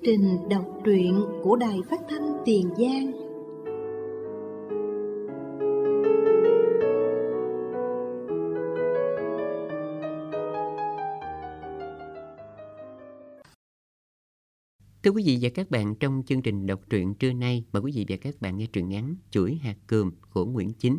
trình đọc truyện của Đài Phát thanh Tiền Giang. Thưa quý vị và các bạn, trong chương trình đọc truyện trưa nay, mời quý vị và các bạn nghe truyện ngắn Chuỗi hạt cườm của Nguyễn Chính.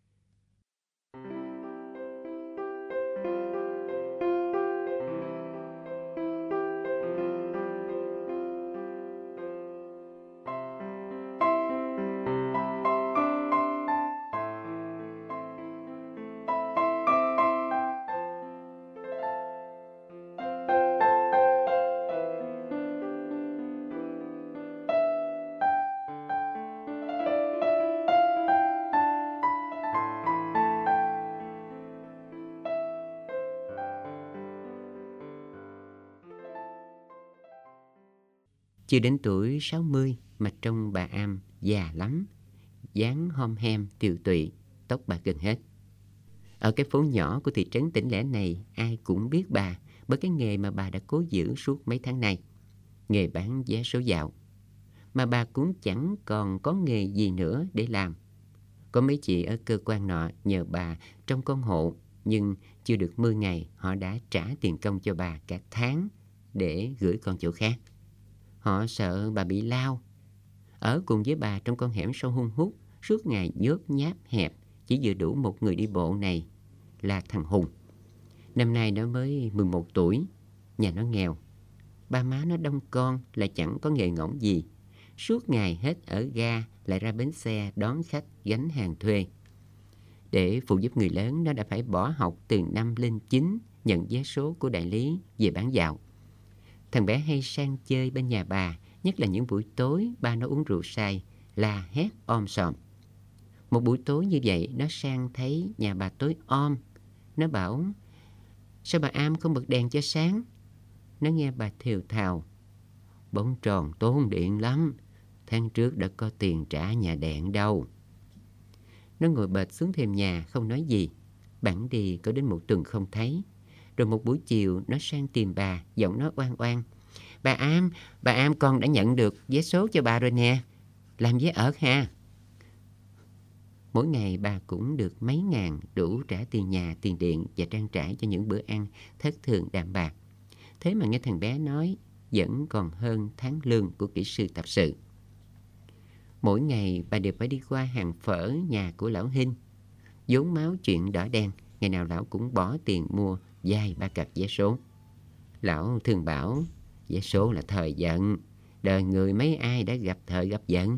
Chưa đến tuổi 60 mà trông bà Am già lắm, dáng hom hem tiều tụy, tóc bạc gần hết. Ở cái phố nhỏ của thị trấn Tỉnh Lẻ này, ai cũng biết bà bởi cái nghề mà bà đã cố giữ suốt mấy tháng nay, nghề bán vé số dạo. Mà bà cũng chẳng còn có nghề gì nữa để làm. Có mấy chị ở cơ quan nọ nhờ bà trông con hộ, nhưng chưa được 10 ngày họ đã trả tiền công cho bà cả tháng để gửi con chỗ khác. Họ sợ bà bị lao. Ở cùng với bà trong con hẻm sâu hun hút, suốt ngày nhớp nháp hẹp, chỉ vừa đủ một người đi bộ này là thằng Hùng. Năm nay nó mới 11 tuổi, nhà nó nghèo. Ba má nó đông con, lại chẳng có nghề ngỗng gì. Suốt ngày hết ở ga lại ra bến xe đón khách gánh hàng thuê. Để phụ giúp người lớn, nó đã phải bỏ học từ năm lên 9, nhận vé số của đại lý về bán dạo. Thằng bé hay sang chơi bên nhà bà, nhất là những buổi tối ba nó uống rượu say, la hét om sòm. Một buổi tối như vậy, nó sang thấy nhà bà tối om. Nó bảo, sao bà Am không bật đèn cho sáng? Nó nghe bà thều thào, bóng tròn tốn điện lắm, tháng trước đã có tiền trả nhà đèn đâu. Nó ngồi bệt xuống thềm nhà không nói gì. Bẵng đi có đến một tuần không thấy. Rồi một buổi chiều nó sang tìm bà, giọng nó oan oan. Bà Am con đã nhận được vé số cho bà rồi nè, làm vé ở ha. Mỗi ngày bà cũng được mấy ngàn, đủ trả tiền nhà, tiền điện và trang trải cho những bữa ăn thất thường đạm bạc. Thế mà nghe thằng bé nói vẫn còn hơn tháng lương của kỹ sư tập sự. Mỗi ngày bà đều phải đi qua hàng phở nhà của lão Hinh. Vốn máu chuyện đỏ đen, ngày nào lão cũng bỏ tiền mua vài ba cặp vé số. Lão thường bảo, vé số là thời vận, đời người mấy ai đã gặp thời gặp vận.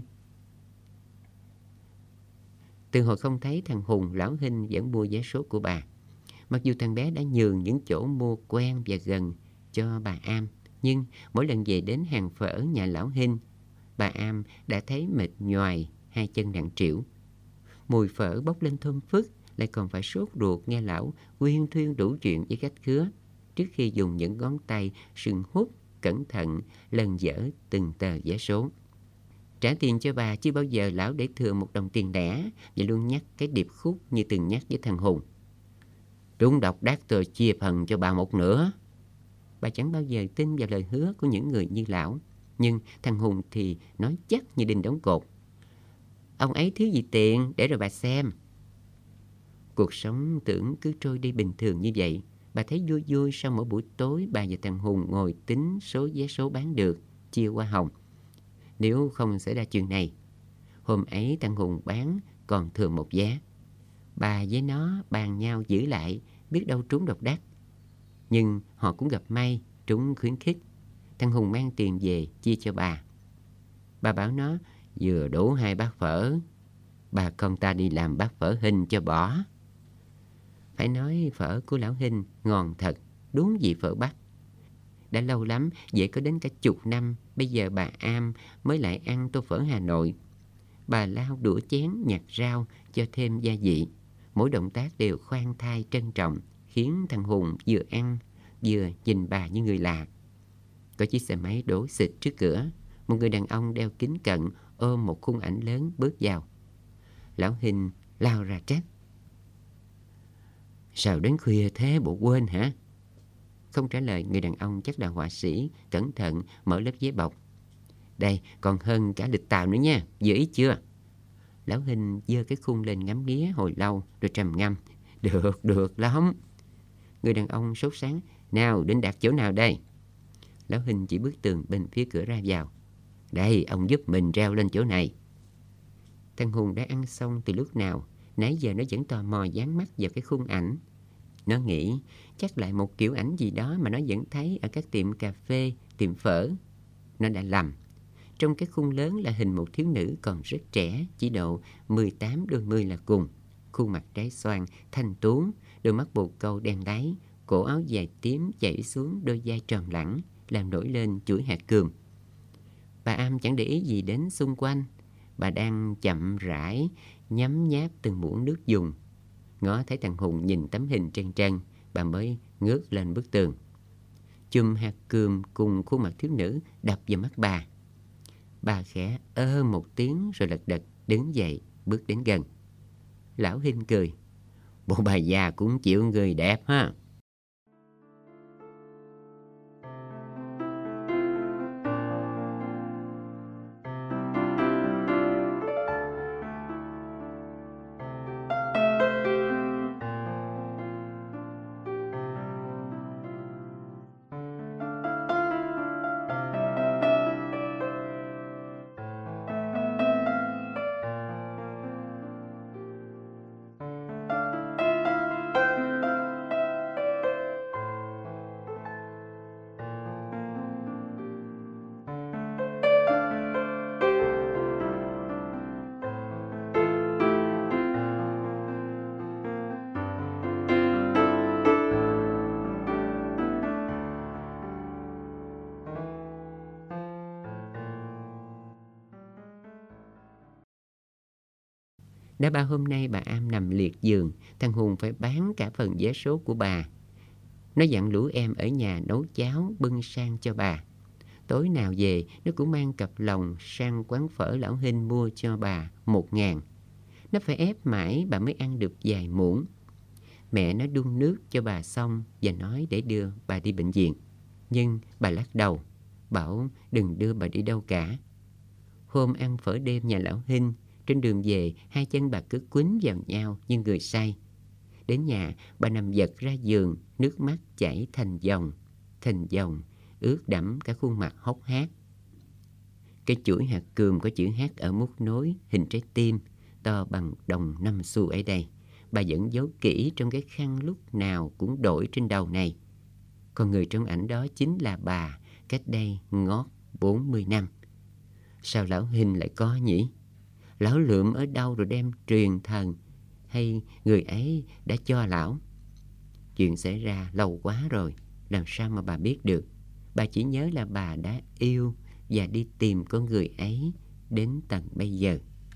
Từ hồi không thấy thằng Hùng, lão Hinh vẫn mua vé số của bà. Mặc dù thằng bé đã nhường những chỗ mua quen và gần cho bà Am, nhưng mỗi lần về đến hàng phở nhà lão Hinh, bà Am đã thấy mệt nhoài, hai chân nặng trĩu. Mùi phở bốc lên thơm phức, lại còn phải sốt ruột nghe lão uyên thuyên đủ chuyện với khách khứa, trước khi dùng những ngón tay sừng hút cẩn thận lần dở từng tờ vé số. Trả tiền cho bà chưa bao giờ lão để thừa một đồng tiền lẻ, và luôn nhắc cái điệp khúc như từng nhắc với thằng Hùng. Trúng độc đắc tôi chia phần cho bà một nửa. Bà chẳng bao giờ tin vào lời hứa của những người như lão, nhưng thằng Hùng thì nói chắc như đinh đóng cột. Ông ấy thiếu gì tiền, để rồi bà xem. Cuộc sống tưởng cứ trôi đi bình thường như vậy. Bà thấy vui vui sau mỗi buổi tối bà và thằng Hùng ngồi tính số vé số bán được, chia hoa hồng. Nếu không xảy ra chuyện này, hôm ấy thằng Hùng bán còn thừa một vé. Bà với nó bàn nhau giữ lại, biết đâu trúng độc đắc. Nhưng họ cũng gặp may, trúng khuyến khích. Thằng Hùng mang tiền về chia cho bà. Bà bảo nó vừa đủ 2 bát phở, bà con ta đi làm bát phở Hinh cho bỏ. Phải nói phở của lão Hinh ngon thật, đúng vị phở Bắc. Đã lâu lắm, vậy có đến cả chục năm, bây giờ bà Am mới lại ăn tô phở Hà Nội. Bà lau đũa chén nhặt rau cho thêm gia vị. Mỗi động tác đều khoan thai trân trọng, khiến thằng Hùng vừa ăn vừa nhìn bà như người lạ. Có chiếc xe máy đổ xịt trước cửa. Một người đàn ông đeo kính cận ôm một khung ảnh lớn bước vào. Lão Hinh lao ra trách. Sao đến khuya thế, bộ quên hả? Không trả lời, người đàn ông chắc là họa sĩ, cẩn thận mở lớp giấy bọc, Đây, còn hơn cả lịch tàu nữa nha, vừa ý chưa? Lão Hinh giơ cái khung lên ngắm nghía hồi lâu rồi trầm ngâm. Được lắm. Người đàn ông sốt sắng. Nào, định đặt chỗ nào đây? Lão Hinh chỉ bức tường bên phía cửa ra vào. Đây, ông giúp mình treo lên chỗ này. Thằng Hùng đã ăn xong từ lúc nào, nãy giờ nó vẫn tò mò dán mắt vào cái khung ảnh. Nó nghĩ chắc lại một kiểu ảnh gì đó mà nó vẫn thấy ở các tiệm cà phê, tiệm phở. Nó đã lầm. Trong cái khung lớn là hình một thiếu nữ còn rất trẻ, chỉ độ 18 đôi mươi là cùng. Khuôn mặt trái xoan, thanh tú, đôi mắt bồ câu đen láy, cổ áo dài tím chảy xuống đôi vai tròn lẳng, làm nổi lên chuỗi hạt cườm. Bà Am chẳng để ý gì đến xung quanh. Bà đang chậm rãi nhấm nháp từng muỗng nước dùng. Ngó thấy thằng Hùng nhìn tấm hình trân trân, bà mới ngước lên bức tường. Chùm hạt cườm cùng khuôn mặt thiếu nữ đập vào mắt bà. Bà khẽ ơ một tiếng rồi lật đật đứng dậy bước đến gần. Lão Hinh cười. Bộ bà già cũng chịu người đẹp ha. Đã bao hôm nay bà Am nằm liệt giường, thằng Hùng phải bán cả phần vé số của bà. Nó dặn lũ em ở nhà nấu cháo bưng sang cho bà. Tối nào về nó cũng mang cặp lồng sang quán phở Lão Hinh mua cho bà 1.000. Nó phải ép mãi bà mới ăn được vài muỗng. Mẹ nó đun nước cho bà xong và nói để đưa bà đi bệnh viện. Nhưng bà lắc đầu, bảo đừng đưa bà đi đâu cả. Hôm ăn phở đêm nhà Lão Hinh, trên đường về hai chân bà cứ quýnh vào nhau như người say. Đến nhà bà nằm giật ra giường, nước mắt chảy thành dòng, ướt đẫm cả khuôn mặt hốc hác. Cái chuỗi hạt cườm có chữ H ở mút nối hình trái tim to bằng đồng 5 xu ở đây. Bà vẫn giấu kỹ trong cái khăn lúc nào cũng đội trên đầu này. Còn người trong ảnh đó chính là bà, cách đây ngót 40 năm. Sao Lão Hinh lại có nhỉ? Lão lượm ở đâu rồi đem truyền thần, hay người ấy đã cho lão? Chuyện xảy ra lâu quá rồi, làm sao mà bà biết được? Bà chỉ nhớ là bà đã yêu và đi tìm con người ấy đến tận bây giờ.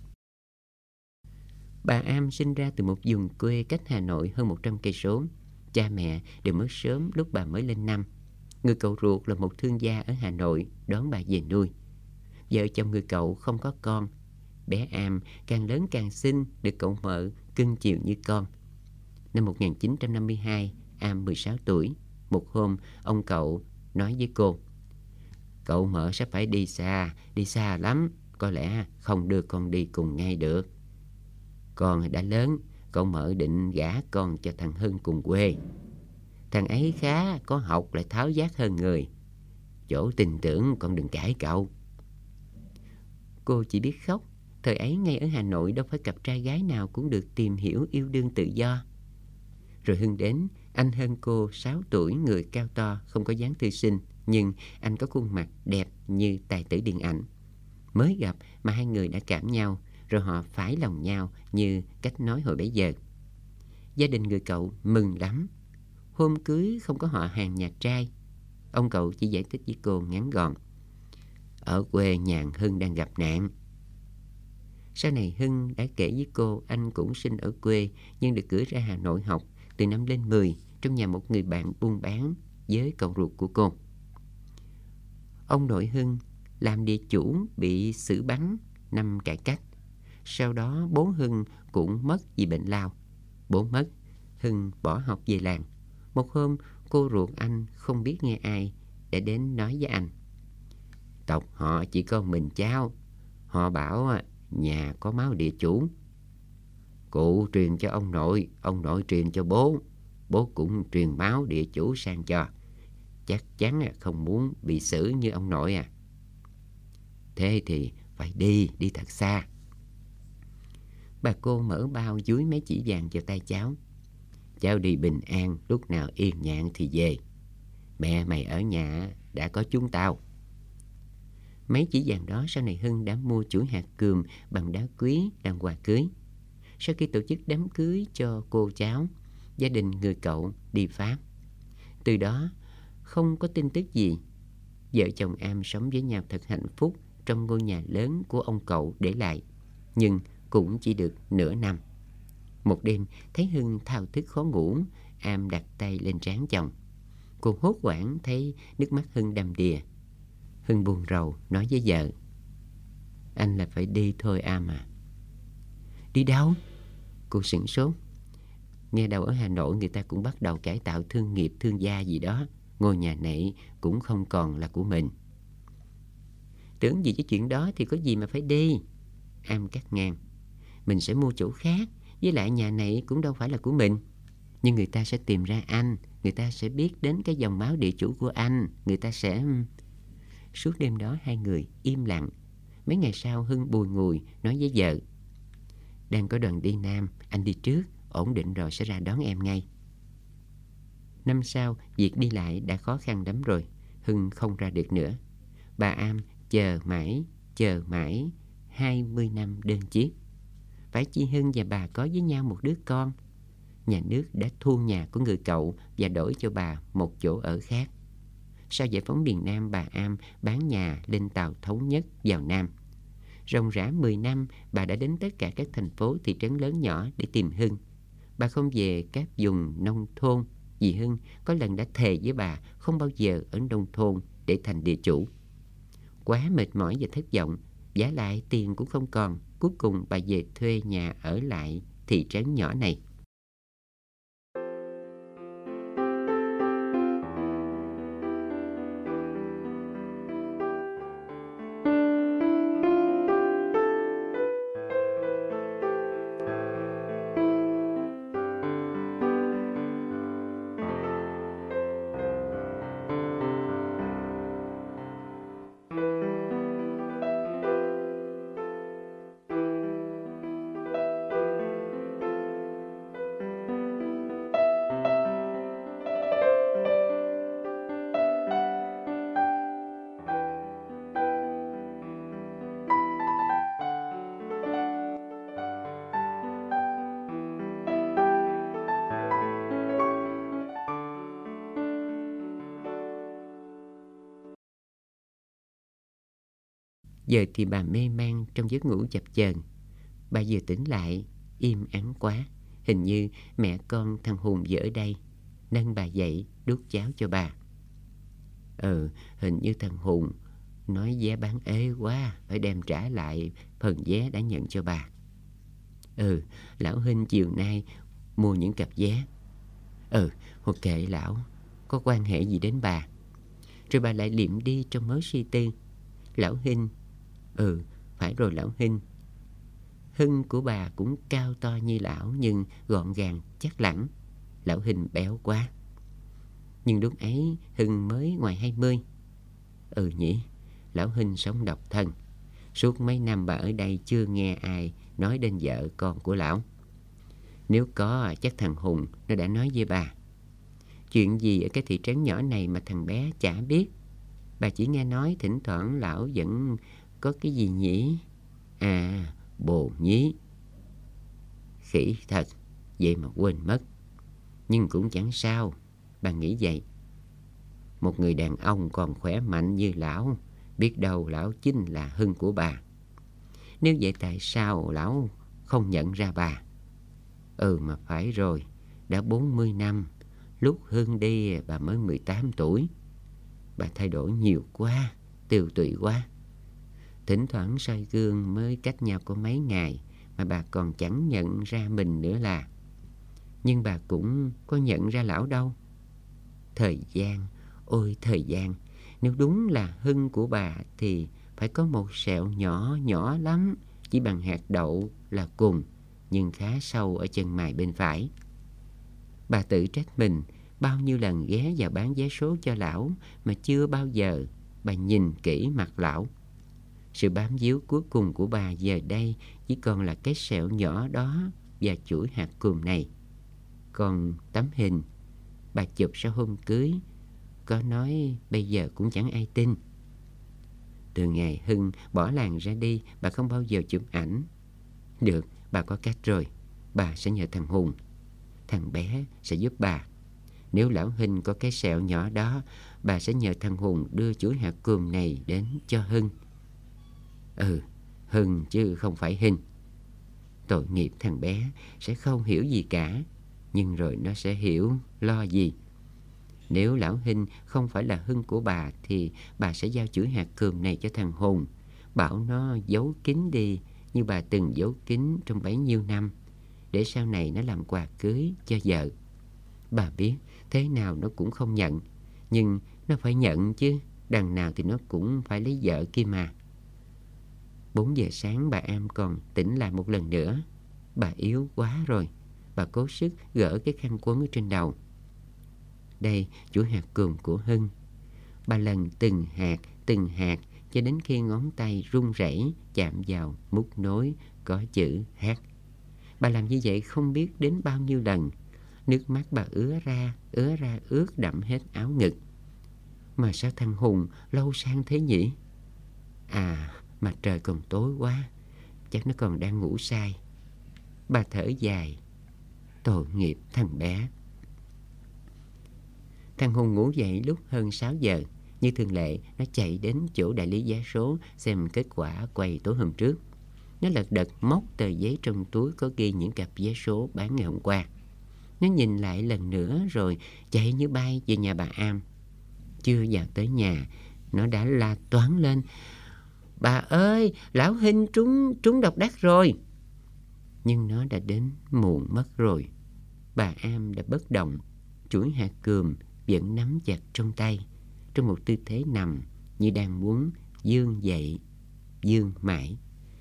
Bà Am sinh ra từ một vùng quê cách Hà Nội hơn 100 cây số. Cha mẹ đều mất sớm lúc bà mới lên năm. Người cậu ruột là một thương gia ở Hà Nội đón bà về nuôi. Vợ chồng người cậu không có con. Bé Am càng lớn càng xinh, được cậu mợ cưng chiều như con. Năm 1952, Am 16 tuổi. Một hôm, ông cậu nói với cô: Cậu mợ sắp phải đi xa lắm, có lẽ không đưa con đi cùng ngay được. Con đã lớn, cậu mợ định gả con cho thằng Hưng cùng quê. Thằng ấy khá, có học lại tháo vát hơn người. Chỗ tin tưởng con đừng cãi cậu. Cô chỉ biết khóc. Thời ấy ngay ở Hà Nội đâu phải cặp trai gái nào cũng được tìm hiểu yêu đương tự do. Rồi Hưng đến, anh hơn cô 6 tuổi, người cao to, không có dáng thư sinh, nhưng anh có khuôn mặt đẹp như tài tử điện ảnh. Mới gặp mà hai người đã cảm nhau, rồi họ phái lòng nhau như cách nói hồi bấy giờ. Gia đình người cậu mừng lắm. Hôm cưới không có họ hàng nhà trai. Ông cậu chỉ giải thích với cô ngắn gọn: Ở quê nhàn Hưng đang gặp nạn. Sau này Hưng đã kể với cô anh cũng sinh ở quê nhưng được gửi ra Hà Nội học từ năm lên 10 trong nhà một người bạn buôn bán với cậu ruột của cô. Ông nội Hưng làm địa chủ bị xử bắn năm cải cách. Sau đó bố Hưng cũng mất vì bệnh lao. Bố mất, Hưng bỏ học về làng. Một hôm cô ruột anh không biết nghe ai để đến nói với anh: Tộc họ chỉ có mình cháu. Họ bảo nhà có máu địa chủ. Cụ truyền cho ông nội truyền cho bố. Bố cũng truyền máu địa chủ sang cho. Chắc chắn không muốn bị xử như ông nội à. Thế thì phải đi thật xa. Bà cô mở bao dúi mấy chỉ vàng vào tay cháu. Cháu đi bình an, lúc nào yên nhàn thì về. Mẹ mày ở nhà đã có chúng tao. Mấy chỉ vàng đó sau này Hưng đã mua chuỗi hạt cườm bằng đá quý làm quà cưới. Sau khi tổ chức đám cưới cho cô cháu, gia đình người cậu đi Pháp. Từ đó không có tin tức gì. Vợ chồng Am sống với nhau thật hạnh phúc trong ngôi nhà lớn của ông cậu để lại. Nhưng cũng chỉ được nửa năm. Một đêm thấy Hưng thao thức khó ngủ, Am đặt tay lên trán chồng. Cô hốt hoảng thấy nước mắt Hưng đầm đìa. Hưng buồn rầu nói với vợ: Anh là phải đi thôi Am à. Đi đâu? Cô sửng sốt. Nghe đâu ở Hà Nội người ta cũng bắt đầu cải tạo thương nghiệp thương gia gì đó. Ngôi nhà này cũng không còn là của mình. Tưởng gì cái chuyện đó thì có gì mà phải đi. Am cắt ngang: Mình sẽ mua chỗ khác. Với lại nhà này cũng đâu phải là của mình. Nhưng người ta sẽ tìm ra anh. Người ta sẽ biết đến cái dòng máu địa chủ của anh. Người ta sẽ... Suốt đêm đó hai người im lặng. Mấy ngày sau Hưng bùi ngùi nói với vợ: Đang có đoàn đi Nam, anh đi trước. Ổn định rồi sẽ ra đón em ngay. Năm sau việc đi lại đã khó khăn lắm rồi. Hưng không ra được nữa. Bà Am chờ mãi 20 năm đơn chiếc. Phải chi Hưng và bà có với nhau một đứa con. Nhà nước đã thu nhà của người cậu và đổi cho bà một chỗ ở khác. Sau giải phóng miền Nam, bà Am bán nhà lên tàu Thống Nhất vào Nam. Ròng rã 10 năm, bà đã đến tất cả các thành phố, thị trấn lớn nhỏ để tìm Hưng. Bà không về các vùng nông thôn vì Hưng có lần đã thề với bà không bao giờ ở nông thôn để thành địa chủ. Quá mệt mỏi và thất vọng, vả lại tiền cũng không còn. Cuối cùng bà về thuê nhà ở lại thị trấn nhỏ này. Giờ thì bà mê man trong giấc ngủ chập chờn. Bà vừa tỉnh lại, im ắng quá. Hình như mẹ con thằng Hùng vừa ở đây. Nâng bà dậy, đút cháo cho bà. Hình như thằng Hùng nói vé bán ế quá, phải đem trả lại phần vé đã nhận cho bà. Lão Hinh chiều nay mua những cặp vé. Hoặc kệ lão, có quan hệ gì đến bà. Rồi bà lại liệm đi trong mớ suy tư. Lão Hinh, phải rồi lão Hinh. Hưng của bà cũng cao to như lão, nhưng gọn gàng chắc lẳng. Lão Hinh béo quá. Nhưng lúc ấy Hưng mới ngoài 20. Nhỉ, lão Hinh sống độc thân. Suốt mấy năm bà ở đây chưa nghe ai nói đến vợ con của lão. Nếu có, chắc thằng Hùng nó đã nói với bà. Chuyện gì ở cái thị trấn nhỏ này mà thằng bé chả biết. Bà chỉ nghe nói thỉnh thoảng lão vẫn có cái gì nhỉ? Bồ nhí. Khỉ thật, vậy mà quên mất. Nhưng cũng chẳng sao, bà nghĩ vậy. Một người đàn ông còn khỏe mạnh như lão, biết đâu lão chính là Hưng của bà. Nếu vậy tại sao lão không nhận ra bà? Mà phải rồi, đã 40 năm. Lúc Hưng đi bà mới 18 tuổi. Bà thay đổi nhiều quá, tiều tụy quá. Thỉnh thoảng soi gương mới cách nhau có mấy ngày mà bà còn chẳng nhận ra mình nữa là. Nhưng bà cũng có nhận ra lão đâu. Thời gian, ôi thời gian, Nếu đúng là Hưng của bà thì phải có một sẹo nhỏ nhỏ lắm, chỉ bằng hạt đậu là cùng, nhưng khá sâu ở chân mày bên phải. Bà tự trách mình, bao nhiêu lần ghé vào bán vé số cho lão mà chưa bao giờ bà nhìn kỹ mặt lão. Sự bám víu cuối cùng của bà giờ đây chỉ còn là cái sẹo nhỏ đó và chuỗi hạt cườm này. Còn tấm hình bà chụp sau hôm cưới, có nói bây giờ cũng chẳng ai tin. Từ ngày Hưng bỏ làng ra đi, bà không bao giờ chụp ảnh. Được, bà có cách rồi. Bà sẽ nhờ thằng Hùng. Thằng bé sẽ giúp bà. Nếu lão Hưng có cái sẹo nhỏ đó, bà sẽ nhờ thằng Hùng đưa chuỗi hạt cườm này đến cho Hưng. Hưng chứ không phải Hinh. Tội nghiệp thằng bé sẽ không hiểu gì cả, nhưng rồi nó sẽ hiểu lo gì. Nếu lão Hinh không phải là Hưng của bà thì bà sẽ giao chuỗi hạt cườm này cho thằng Hùng, bảo nó giấu kín đi như bà từng giấu kín trong bấy nhiêu năm, để sau này nó làm quà cưới cho vợ. Bà biết thế nào nó cũng không nhận, nhưng nó phải nhận chứ, đằng nào thì nó cũng phải lấy vợ kia mà. 4 giờ sáng bà Am còn tỉnh lại một lần nữa. Bà yếu quá rồi. Bà cố sức gỡ cái khăn quấn ở trên đầu. Đây, chuỗi hạt cườm của Hưng. Bà lần từng hạt cho đến khi ngón tay run rẩy chạm vào mút nối có chữ H. Bà làm như vậy không biết đến bao nhiêu lần. Nước mắt bà ứa ra ướt đẫm hết áo ngực. Mà sao thằng Hùng lâu sang thế nhỉ? Mà trời còn tối quá, chắc nó còn đang ngủ say. Bà thở dài. Tội nghiệp thằng bé. Thằng Hùng ngủ dậy lúc hơn 6 giờ. Như thường lệ, nó chạy đến chỗ đại lý vé số xem kết quả quay tối hôm trước. Nó lật đật móc tờ giấy trong túi có ghi những cặp vé số bán ngày hôm qua. Nó nhìn lại lần nữa rồi chạy như bay về nhà bà Am. Chưa vào tới nhà, nó đã la toáng lên. Bà ơi, lão Hinh trúng độc đắc rồi. Nhưng nó đã đến muộn mất rồi. Bà Am đã bất động, chuỗi hạt cườm vẫn nắm chặt trong tay, trong một tư thế nằm như đang muốn vươn dậy, vươn mãi.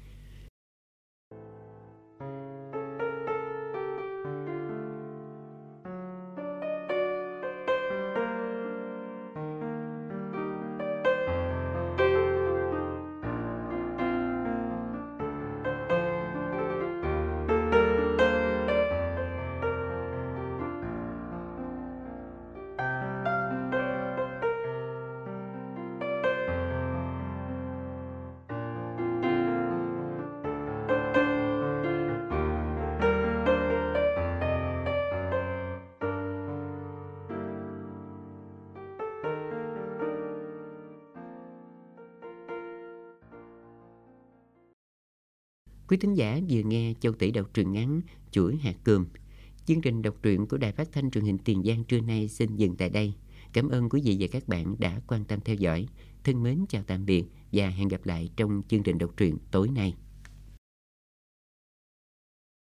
Quý thính giả vừa nghe Châu Tỷ đọc truyện ngắn Chuỗi hạt cườm. Chương trình đọc truyện của Đài Phát thanh Truyền hình Tiền Giang trưa nay xin dừng tại đây. Cảm ơn quý vị và các bạn đã quan tâm theo dõi. Thân mến chào tạm biệt và hẹn gặp lại trong chương trình đọc truyện tối nay.